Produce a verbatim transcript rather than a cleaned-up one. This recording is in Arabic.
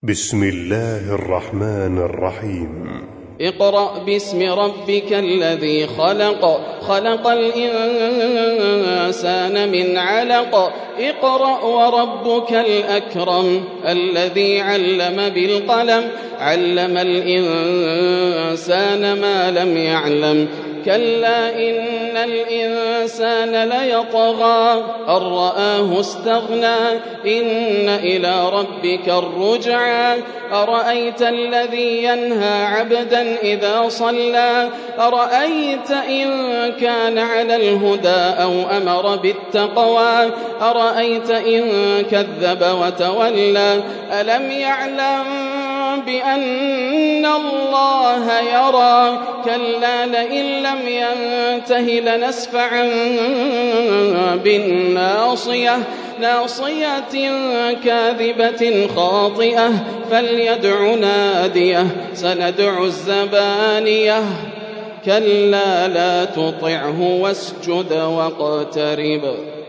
بسم الله الرحمن الرحيم. اقرأ باسم ربك الذي خلق خلق الإنسان من علق اقرأ وربك الأكرم الذي علم بالقلم علم الإنسان ما لم يعلم كلا إن الإنسان ليطغى أن رآه استغنى إن إلى ربك الرجعى أرأيت الذي ينهى عبدا إذا صلى أرأيت إن كان على الهدى أو أمر بالتقوى أرأيت إن كذب وتولى ألم يعلم بأن الله يرى كلا لئن لم ينته لنسفعا بالناصية ناصية كاذبة خاطئة فليدع ناديه سندع الزبانية كلا لا تطعه واسجد واقترب.